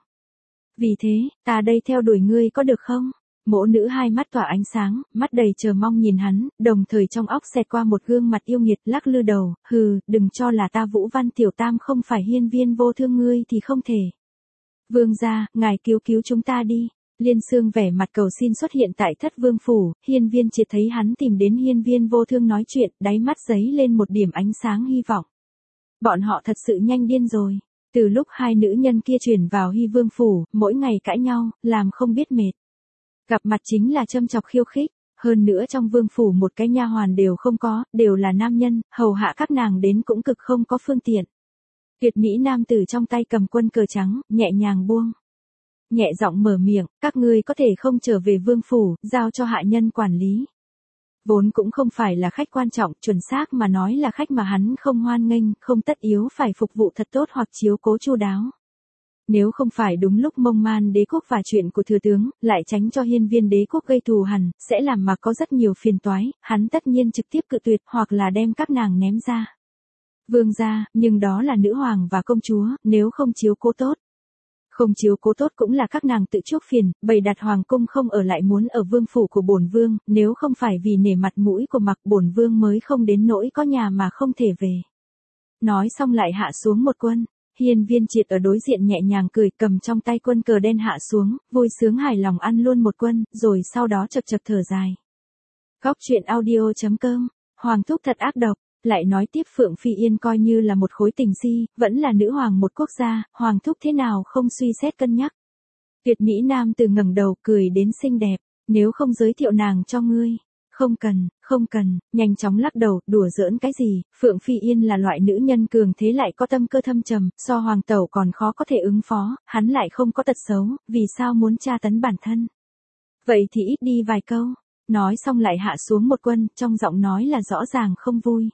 Vì thế, ta đây theo đuổi ngươi có được không? Mỗ nữ hai mắt tỏa ánh sáng, mắt đầy chờ mong nhìn hắn, đồng thời trong óc xẹt qua một gương mặt yêu nghiệt, lắc lư đầu, hừ, đừng cho là ta Vũ Văn tiểu tam không phải hiên viên vô thương ngươi thì không thể. Vương gia, ngài cứu cứu chúng ta đi. Liên Xương vẻ mặt cầu xin xuất hiện tại Thất Vương phủ, Hiên Viên Triệt thấy hắn tìm đến Hiên Viên vô thương nói chuyện, đáy mắt giấy lên một điểm ánh sáng hy vọng. Bọn họ thật sự nhanh điên rồi. Từ lúc hai nữ nhân kia chuyển vào Hy Vương phủ, mỗi ngày cãi nhau, làm không biết mệt. Gặp mặt chính là châm chọc khiêu khích, hơn nữa trong vương phủ một cái nha hoàn đều không có, đều là nam nhân, hầu hạ các nàng đến cũng cực không có phương tiện. Tuyệt mỹ nam tử trong tay cầm quân cờ trắng, nhẹ nhàng buông. Nhẹ giọng mở miệng, các ngươi có thể không trở về vương phủ, giao cho hạ nhân quản lý. Vốn cũng không phải là khách quan trọng, chuẩn xác mà nói là khách mà hắn không hoan nghênh, không tất yếu phải phục vụ thật tốt hoặc chiếu cố chu đáo. Nếu không phải đúng lúc Mông Man đế quốc và chuyện của thừa tướng, lại tránh cho Hiên Viên đế quốc gây thù hằn, sẽ làm mà có rất nhiều phiền toái, hắn tất nhiên trực tiếp cự tuyệt hoặc là đem các nàng ném ra. Vương gia, nhưng đó là nữ hoàng và công chúa, nếu không chiếu cố tốt. Không chiếu cố tốt cũng là các nàng tự chuốc phiền, bày đặt hoàng cung không ở lại muốn ở vương phủ của bổn vương, nếu không phải vì nể mặt mũi của Mặc bổn vương mới không đến nỗi có nhà mà không thể về. Nói xong lại hạ xuống một quân. Hiên Viên Triệt ở đối diện nhẹ nhàng cười, cầm trong tay quân cờ đen hạ xuống, vui sướng hài lòng ăn luôn một quân, rồi sau đó chật chật thở dài. Góc truyện audio chấm com, Hoàng thúc thật ác độc, lại nói tiếp Phượng Phi Yên coi như là một khối tình si, vẫn là nữ hoàng một quốc gia, Hoàng thúc thế nào không suy xét cân nhắc. Tuyệt mỹ nam từ ngẩng đầu cười đến xinh đẹp, nếu không giới thiệu nàng cho ngươi. Không cần, không cần, nhanh chóng lắc đầu, đùa giỡn cái gì, Phượng Phi Yên là loại nữ nhân cường thế lại có tâm cơ thâm trầm, so hoàng tẩu còn khó có thể ứng phó, hắn lại không có tật xấu, vì sao muốn tra tấn bản thân. Vậy thì ít đi vài câu, nói xong lại hạ xuống một quân, trong giọng nói là rõ ràng không vui.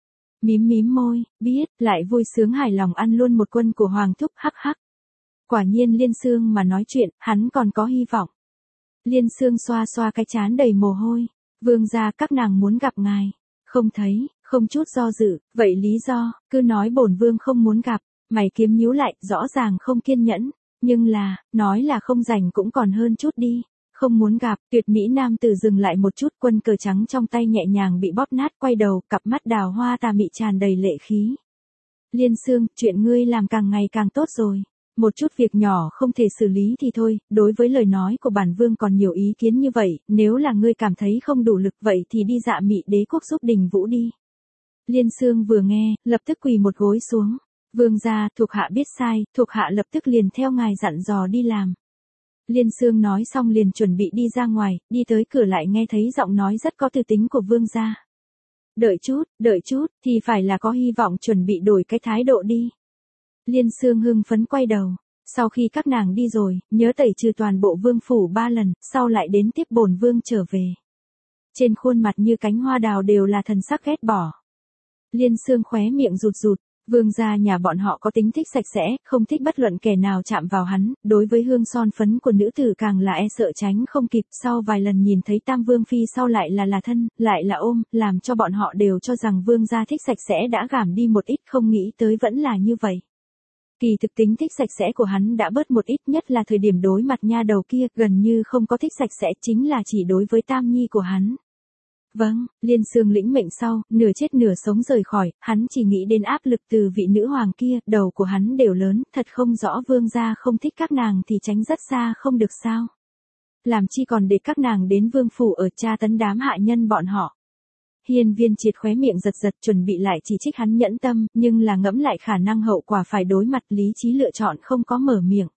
Mím mím môi, biết, lại vui sướng hài lòng ăn luôn một quân của hoàng thúc, hắc hắc. Quả nhiên Liên Xương mà nói chuyện, hắn còn có hy vọng. Liên Xương xoa xoa cái trán đầy mồ hôi. Vương gia, các nàng muốn gặp ngài. Không thấy, không chút do dự, vậy lý do, cứ nói bổn vương không muốn gặp, mày kiếm nhíu lại, rõ ràng không kiên nhẫn, nhưng là, nói là không rảnh cũng còn hơn chút đi, không muốn gặp, tuyệt mỹ nam tử dừng lại một chút, quân cờ trắng trong tay nhẹ nhàng bị bóp nát, quay đầu, cặp mắt đào hoa tà mị tràn đầy lệ khí. Liên Xương, chuyện ngươi làm càng ngày càng tốt rồi. Một chút việc nhỏ không thể xử lý thì thôi, đối với lời nói của bản vương còn nhiều ý kiến như vậy, nếu là ngươi cảm thấy không đủ lực vậy thì đi dạ mị đế quốc giúp Đình Vũ đi. Liên Xương vừa nghe, lập tức quỳ một gối xuống. Vương gia, thuộc hạ biết sai, thuộc hạ lập tức liền theo ngài dặn dò đi làm. Liên Xương nói xong liền chuẩn bị đi ra ngoài, đi tới cửa lại nghe thấy giọng nói rất có tư tính của vương gia. Đợi chút, đợi chút, thì phải là có hy vọng chuẩn bị đổi cái thái độ đi. Liên Xương hưng phấn quay đầu, sau khi các nàng đi rồi, nhớ tẩy trừ toàn bộ vương phủ ba lần, sau lại đến tiếp bổn vương trở về. Trên khuôn mặt như cánh hoa đào đều là thần sắc ghét bỏ. Liên Xương khóe miệng rụt rụt, vương gia nhà bọn họ có tính thích sạch sẽ, không thích bất luận kẻ nào chạm vào hắn, đối với hương son phấn của nữ tử càng là e sợ tránh không kịp, sau vài lần nhìn thấy Tam Vương Phi sau lại là là thân, lại là ôm, làm cho bọn họ đều cho rằng vương gia thích sạch sẽ đã giảm đi một ít, không nghĩ tới vẫn là như vậy. Kỳ thực tính thích sạch sẽ của hắn đã bớt một ít, nhất là thời điểm đối mặt nha đầu kia, gần như không có thích sạch sẽ, chính là chỉ đối với Tam Nhi của hắn. Vâng, Liên Sương lĩnh mệnh sau, nửa chết nửa sống rời khỏi, hắn chỉ nghĩ đến áp lực từ vị nữ hoàng kia, đầu của hắn đều lớn, thật không rõ vương gia không thích các nàng thì tránh rất xa không được sao. Làm chi còn để các nàng đến vương phủ ở tra tấn đám hạ nhân bọn họ. Hiên Viên Triệt khóe miệng giật giật chuẩn bị lại chỉ trích hắn nhẫn tâm, nhưng là ngẫm lại khả năng hậu quả phải đối mặt, lý trí lựa chọn không có mở miệng.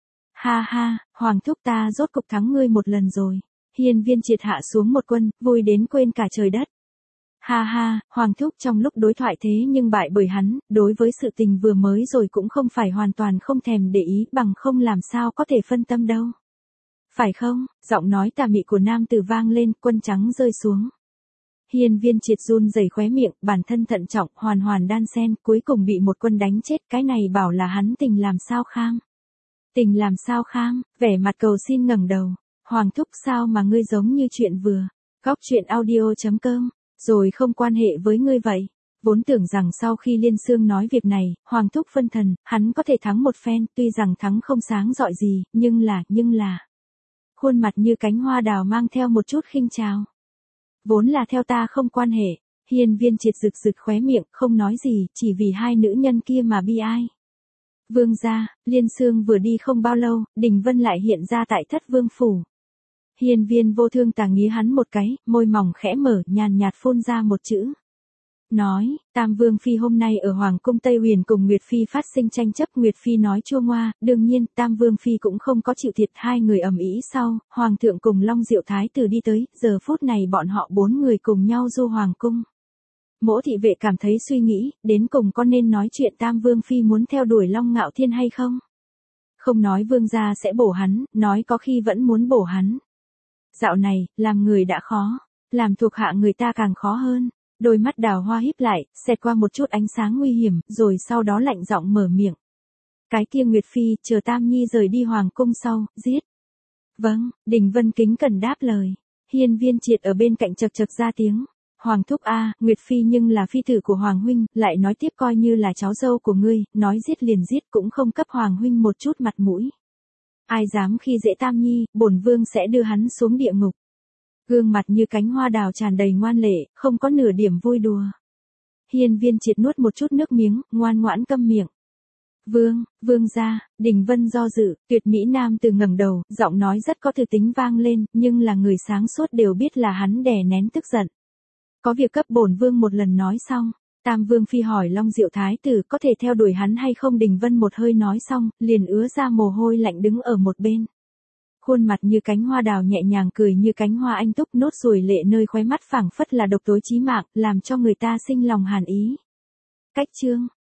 Ha ha, Hoàng thúc ta rốt cục thắng ngươi một lần rồi. Hiên Viên Triệt hạ xuống một quân, vui đến quên cả trời đất. Ha ha, Hoàng thúc trong lúc đối thoại thế nhưng bại bởi hắn, đối với sự tình vừa mới rồi cũng không phải hoàn toàn không thèm để ý, bằng không làm sao có thể phân tâm đâu. Phải không? Giọng nói tà mị của nam tử vang lên, quân trắng rơi xuống. Hiên Viên Triệt run rẩy khóe miệng, bản thân thận trọng, hoàn hoàn đan xen, cuối cùng bị một quân đánh chết, cái này bảo là hắn tình làm sao kham. Tình làm sao kham, vẻ mặt cầu xin ngẩng đầu. Hoàng thúc sao mà ngươi giống như chuyện vừa. Góc truyện audio chấm com, rồi không quan hệ với ngươi vậy. Vốn tưởng rằng sau khi Liên Sương nói việc này, Hoàng thúc phân thần, hắn có thể thắng một phen, tuy rằng thắng không sáng rọi gì, nhưng là, nhưng là. Khuôn mặt như cánh hoa đào mang theo một chút khinh trào. Vốn là theo ta không quan hệ. Hiên Viên Triệt rực rực khóe miệng, không nói gì, chỉ vì hai nữ nhân kia mà bi ai. Vương gia, Liên Sương vừa đi không bao lâu, Đình Vân lại hiện ra tại Thất Vương phủ. Hiên Viên Vô Thương tà nghía hắn một cái, môi mỏng khẽ mở, nhàn nhạt phun ra một chữ. Nói, Tam Vương Phi hôm nay ở Hoàng cung Tây Huyền cùng Nguyệt Phi phát sinh tranh chấp, Nguyệt Phi nói chua ngoa, đương nhiên, Tam Vương Phi cũng không có chịu thiệt, hai người ầm ĩ sau, Hoàng thượng cùng Long Diệu Thái tử đi tới, giờ phút này bọn họ bốn người cùng nhau du Hoàng cung. Mỗ thị vệ cảm thấy suy nghĩ, đến cùng có nên nói chuyện Tam Vương Phi muốn theo đuổi Long Ngạo Thiên hay không? Không nói vương gia sẽ bổ hắn, nói có khi vẫn muốn bổ hắn. Dạo này, làm người đã khó, làm thuộc hạ người ta càng khó hơn. Đôi mắt Đào Hoa híp lại, xẹt qua một chút ánh sáng nguy hiểm, rồi sau đó lạnh giọng mở miệng. Cái kia Nguyệt Phi, chờ Tam Nhi rời đi Hoàng cung sau, giết. Vâng, Đình Vân kính cẩn đáp lời. Hiên Viên Triệt ở bên cạnh chật chật ra tiếng. Hoàng thúc a, Nguyệt Phi nhưng là phi tử của Hoàng huynh, lại nói tiếp coi như là cháu dâu của ngươi, nói giết liền giết cũng không cấp Hoàng huynh một chút mặt mũi. Ai dám khi dễ Tam Nhi, bổn vương sẽ đưa hắn xuống địa ngục. Gương mặt như cánh hoa đào tràn đầy ngoan lệ, không có nửa điểm vui đùa. Hiên Viên Triệt nuốt một chút nước miếng, ngoan ngoãn câm miệng. Vương, vương gia, Đình Vân do dự, tuyệt mỹ nam từ ngẩng đầu, giọng nói rất có tư tính vang lên, nhưng là người sáng suốt đều biết là hắn đè nén tức giận. Có việc cấp bổn vương một lần nói xong, Tam Vương Phi hỏi Long Diệu Thái tử có thể theo đuổi hắn hay không, Đình Vân một hơi nói xong, liền ứa ra mồ hôi lạnh đứng ở một bên. Khuôn mặt như cánh hoa đào nhẹ nhàng cười như cánh hoa anh túc, nốt ruồi lệ nơi khóe mắt phảng phất là độc tối chí mạng, làm cho người ta sinh lòng hàn ý. Cách chương